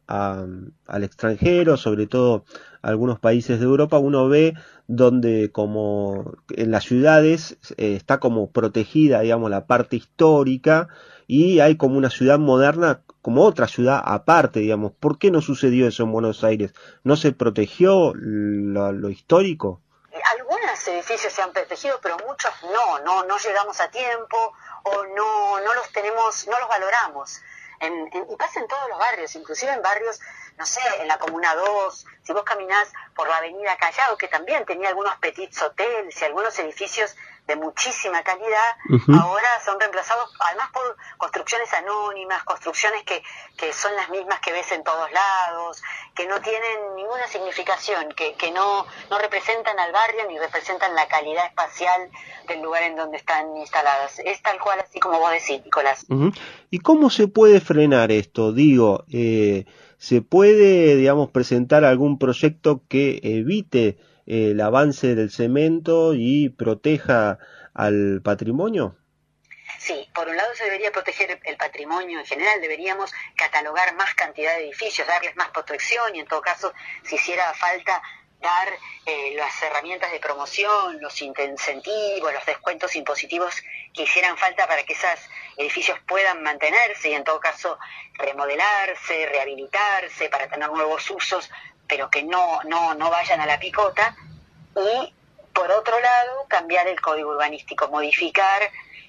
al extranjero, sobre todo a algunos países de Europa, uno ve donde como en las ciudades está como protegida, digamos, la parte histórica, y hay como una ciudad moderna, como otra ciudad aparte, digamos. ¿Por qué no sucedió eso en Buenos Aires? ¿No se protegió lo histórico? Algunos edificios se han protegido, pero muchos no llegamos a tiempo, o no los tenemos, no los valoramos. Y pasa en todos los barrios, inclusive en barrios, no sé, en la Comuna 2, si vos caminás por la Avenida Callao, que también tenía algunos petits hotels y algunos edificios de muchísima calidad, ahora son reemplazados además por construcciones anónimas, construcciones que son las mismas que ves en todos lados, que no tienen ninguna significación, que no representan al barrio ni representan la calidad espacial del lugar en donde están instaladas. Es tal cual, así como vos decís, Nicolás. ¿Y cómo se puede frenar esto? Digo, ¿se puede, digamos, presentar algún proyecto que evite el avance del cemento y proteja al patrimonio? Sí, por un lado se debería proteger el patrimonio en general, deberíamos catalogar más cantidad de edificios, darles más protección y en todo caso, si hiciera falta, dar las herramientas de promoción, los incentivos, los descuentos impositivos que hicieran falta para que esos edificios puedan mantenerse y en todo caso remodelarse, rehabilitarse para tener nuevos usos, pero que no vayan a la picota. Y por otro lado, cambiar el código urbanístico, modificar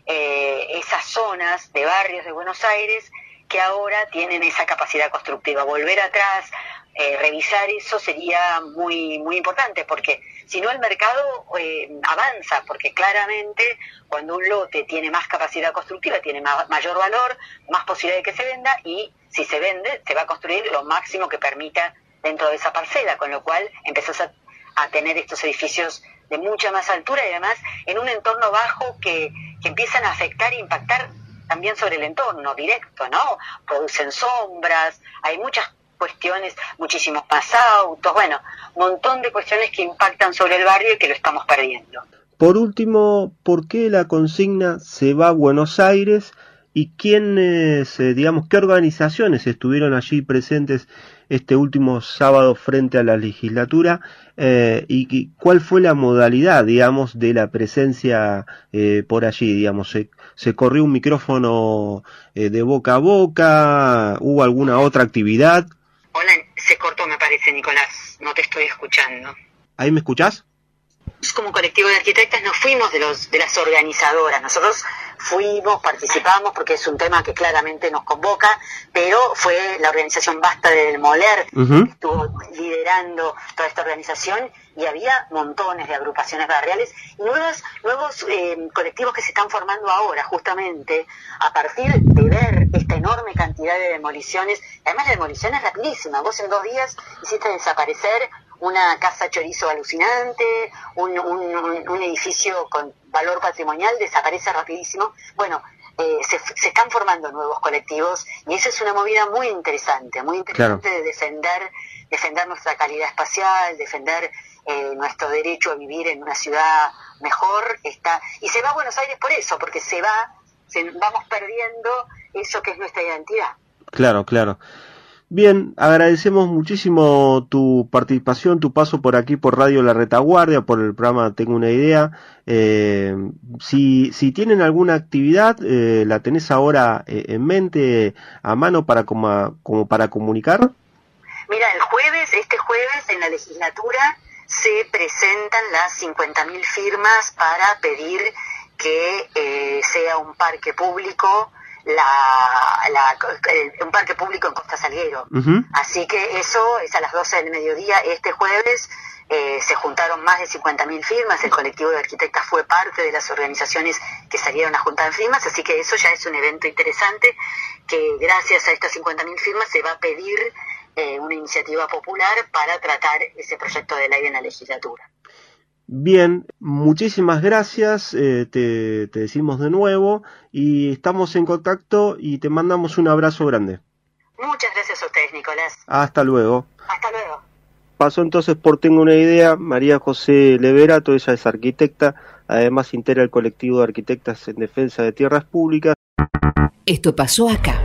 esas zonas de barrios de Buenos Aires que ahora tienen esa capacidad constructiva. Volver atrás, revisar eso sería muy, muy importante, porque si no el mercado avanza, porque claramente cuando un lote tiene más capacidad constructiva, tiene mayor valor, más posibilidad de que se venda, y si se vende, se va a construir lo máximo que permita dentro de esa parcela, con lo cual empezás a tener estos edificios de mucha más altura y además en un entorno bajo que empiezan a afectar e impactar también sobre el entorno directo, ¿no? Producen sombras, hay muchas cuestiones, muchísimos más autos, bueno, un montón de cuestiones que impactan sobre el barrio y que lo estamos perdiendo. Por último, ¿por qué la consigna se va a Buenos Aires? ¿Y quiénes, digamos, qué organizaciones estuvieron allí presentes este último sábado frente a la legislatura? ¿Y cuál fue la modalidad, digamos, de la presencia por allí? Digamos, ¿se corrió un micrófono de boca a boca? ¿Hubo alguna otra actividad? Hola, se cortó, me parece, Nicolás. No te estoy escuchando. ¿Ahí me escuchás? Como colectivo de arquitectas nos fuimos de las organizadoras. Nosotros participamos porque es un tema que claramente nos convoca, pero fue la organización Basta de Demoler que estuvo liderando toda esta organización, y había montones de agrupaciones barriales y nuevos colectivos que se están formando ahora, justamente a partir de ver esta enorme cantidad de demoliciones. Además, la demolición es rapidísima. Vos en 2 días hiciste desaparecer una casa chorizo alucinante, un edificio con valor patrimonial, desaparece rapidísimo. Bueno, se están formando nuevos colectivos y eso es una movida muy interesante claro, de defender nuestra calidad espacial, defender nuestro derecho a vivir en una ciudad mejor. Y se va a Buenos Aires por eso, porque vamos perdiendo eso que es nuestra identidad. Claro, claro. Bien, agradecemos muchísimo tu participación, tu paso por aquí por Radio La Retaguardia, por el programa Tengo una Idea. Si tienen alguna actividad, ¿la tenés ahora en mente, a mano, como para comunicar? Mira, este jueves en la legislatura se presentan las 50.000 firmas para pedir que sea un parque público, un parque público en Costa Salguero. Así que eso es a las 12 del mediodía este jueves. Se juntaron más de 50.000 firmas, el colectivo de arquitectas fue parte de las organizaciones que salieron a juntar firmas, así que eso ya es un evento interesante, que gracias a estas 50.000 firmas se va a pedir una iniciativa popular para tratar ese proyecto de ley en la legislatura. Bien, muchísimas gracias, te decimos de nuevo y estamos en contacto y te mandamos un abrazo grande. Muchas gracias a ustedes, Nicolás. Hasta luego. Hasta luego. Pasó entonces por Tengo una Idea, María José Leverato, ella es arquitecta, además integra el colectivo de arquitectas en defensa de tierras públicas. Esto pasó acá.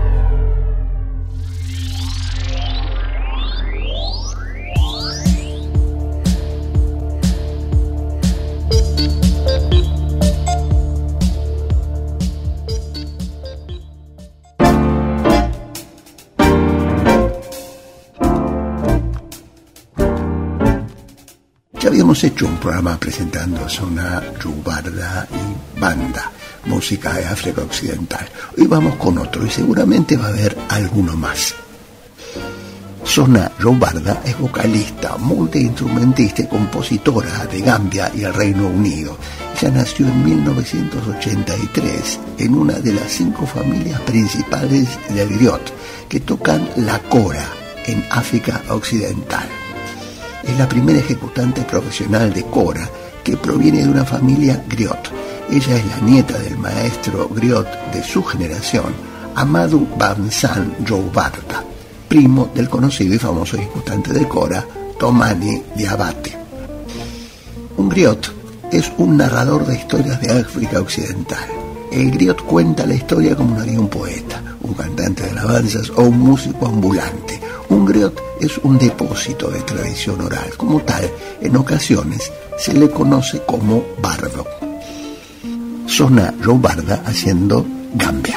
Ya habíamos hecho un programa presentando Zona Rubarda y Banda, música de África Occidental. Hoy vamos con otro y seguramente va a haber alguno más. Zona Rubarda es vocalista, multiinstrumentista y compositora de Gambia y el Reino Unido. Ella nació en 1983 en una de las 5 familias principales del griot que tocan la kora en África Occidental. Es la primera ejecutante profesional de kora que proviene de una familia griot. Ella es la nieta del maestro griot de su generación, Amadou Bansan Joubarda, primo del conocido y famoso ejecutante de kora, Tomani Diabate. Un griot es un narrador de historias de África Occidental. El griot cuenta la historia como lo haría un poeta, un cantante de alabanzas o un músico ambulante. Un griot es un depósito de tradición oral. Como tal, en ocasiones se le conoce como bardo. Zona Rubarda haciendo Gambia.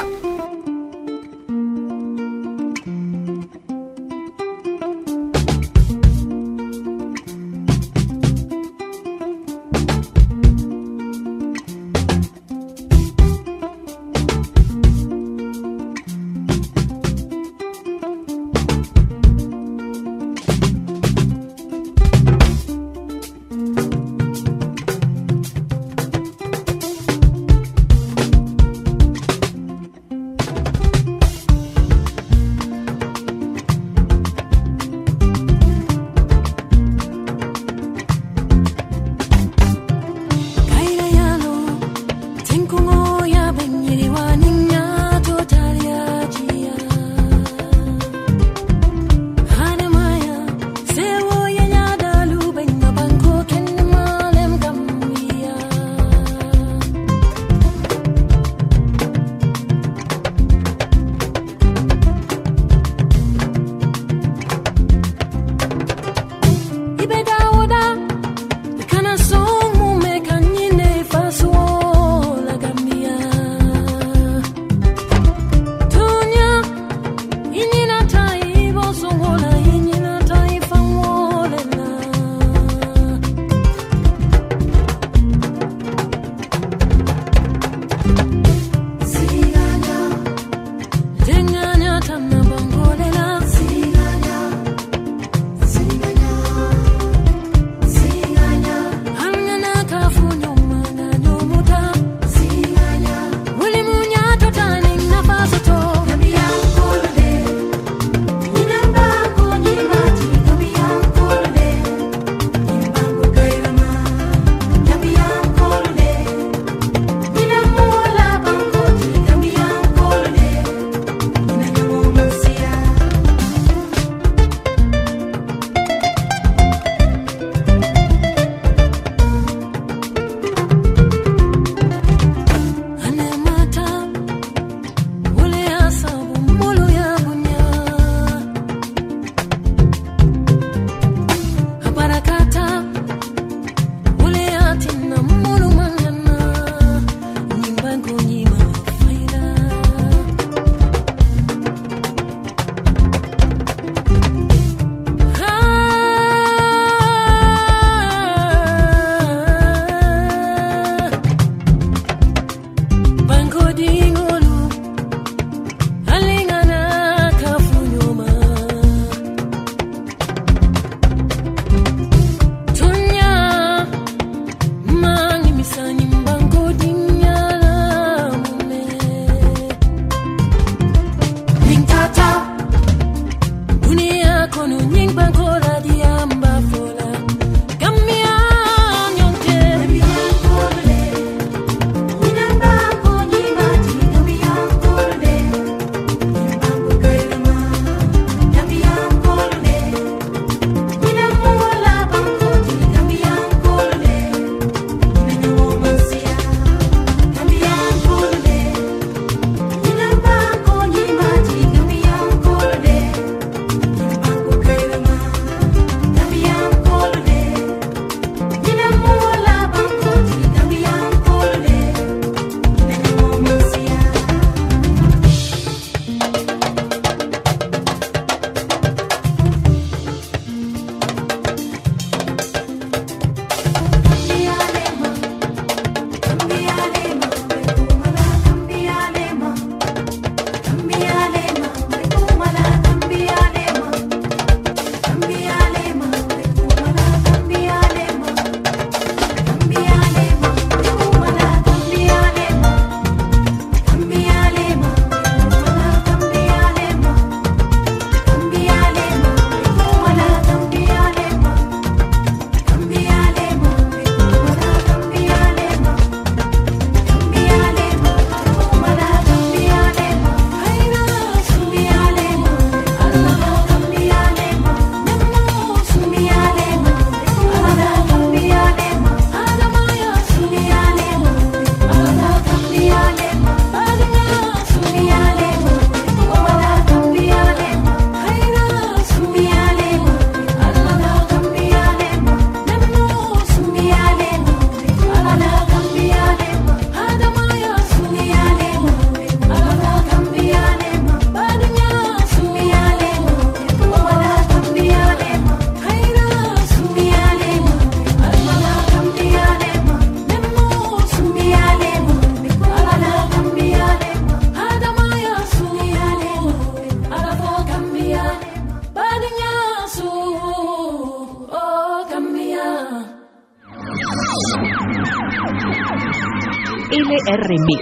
LR Mix.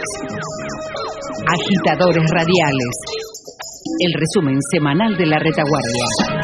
Agitadores radiales. El resumen semanal de la retaguardia.